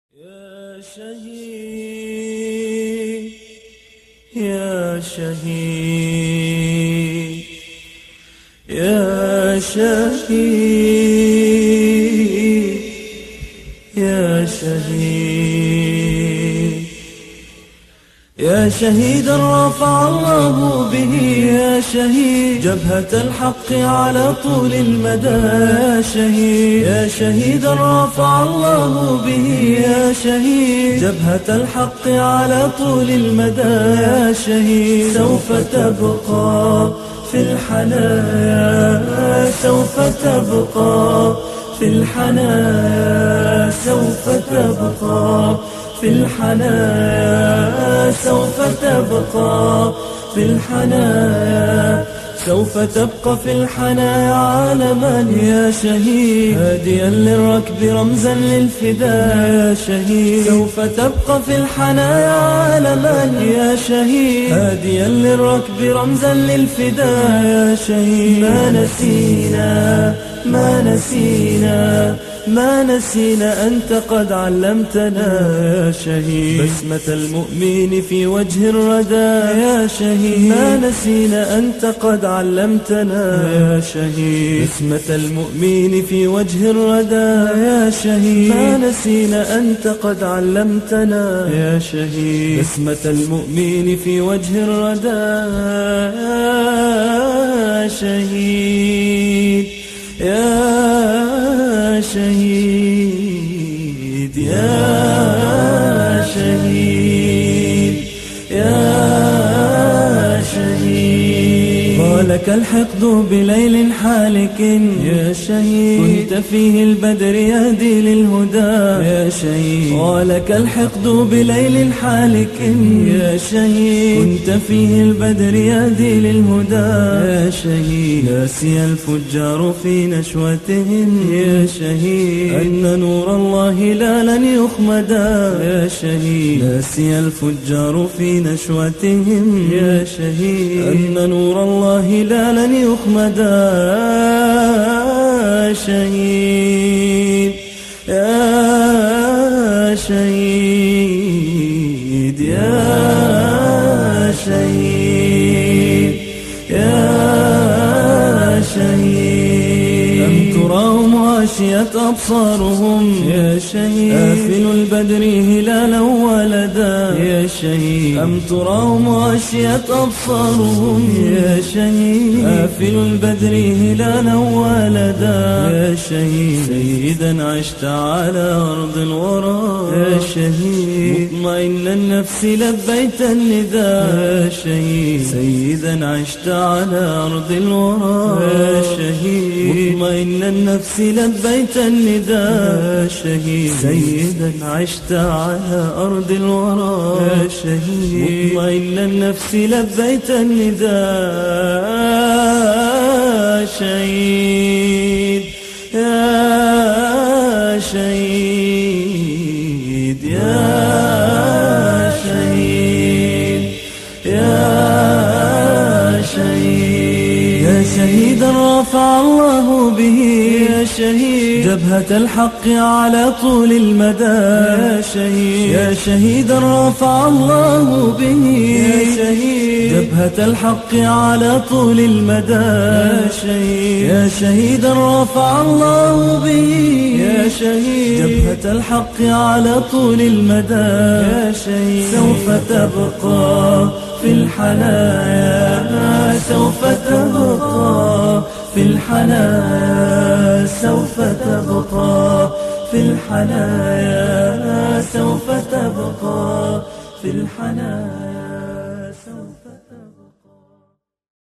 يا شهيد يا شهيد يا شهيد يا شهيد يا شهيدا رفع الله به يا شهيد جبهة الحق على طول المدى يا شهيد يا شهيدا رفع الله به يا شهيد جبهة الحق على طول المدى يا شهيد سوف تبقى في الحنايا سوف تبقى في الحنايا سوف تبقى في الحنايا سوف تبقى في الحنايا سوف تبقى في الحنايا عالما يا شهيد هاديا للركب رمزا للفداء يا شهيد سوف تبقى في الحنايا عالما يا شهيد هاديا للركب رمزا للفداء يا شهيد ما نسينا ما نسينا أنت قد علمتنا يا شهيد بسمة المؤمن في وجه الردى يا شهيد ما نسينا أنت قد علمتنا يا شهيد بسمة المؤمن في وجه الردى يا شهيد ما نسينا أنت قد علمتنا يا شهيد بسمة المؤمن في وجه الردى يا شهيد يا شهيد يا شهيد يا شهيد ولك الحقد بليل حالك يا شهيد كنت فيه البدر يهدي للهدى يا شهيد ولك الحقد بليل حالك يا شهيد كنت فيه البدر يهدي للهدى يا شهيد ناسي الفجار في نشوتهم يا شهيد أن نور الله لا لن يخمدا يا شهيد ناسي الفجار في نشوتهم يا شهيد أن نور الله لا لن يخمدا يا شهيد يا شهيد يا شهيد يا شهيد لم تراهم غاشية أبصارهم يا شهيد آفل البدر هلالا ولدا يا شهيد أم تراهم غاشية أبصارهم يا شهيد آفل البدر هلالا ولدا يا شهيد سيدا عشت على أرض الورى يا شهيد مطمئن النفس لبيت النداء يا شهيد سيدا عشت على أرض الورى يا شهيد مطمئن النفس لبيت النداء يا شهيد سيدا عشت على أرض الورى يا شهيد مطمئن النفس لبيت النداء يا شهيد يا شهيد يا شهيد يا شهيد يا شهيدا رفع الله به يا شهيد جبهة الحق على طول المدى يا شهيد يا شهيدا رفع الله به يا شهيد جبهة الحق على طول المدى يا شهيد يا شهيدا رفع الله به يا شهيد جبهة الحق على طول المدى يا شهيد سوف تبقى في الحنايا سوف تبقى في الحنايا سوف تبقى في الحنايا سوف تبقى في الحنايا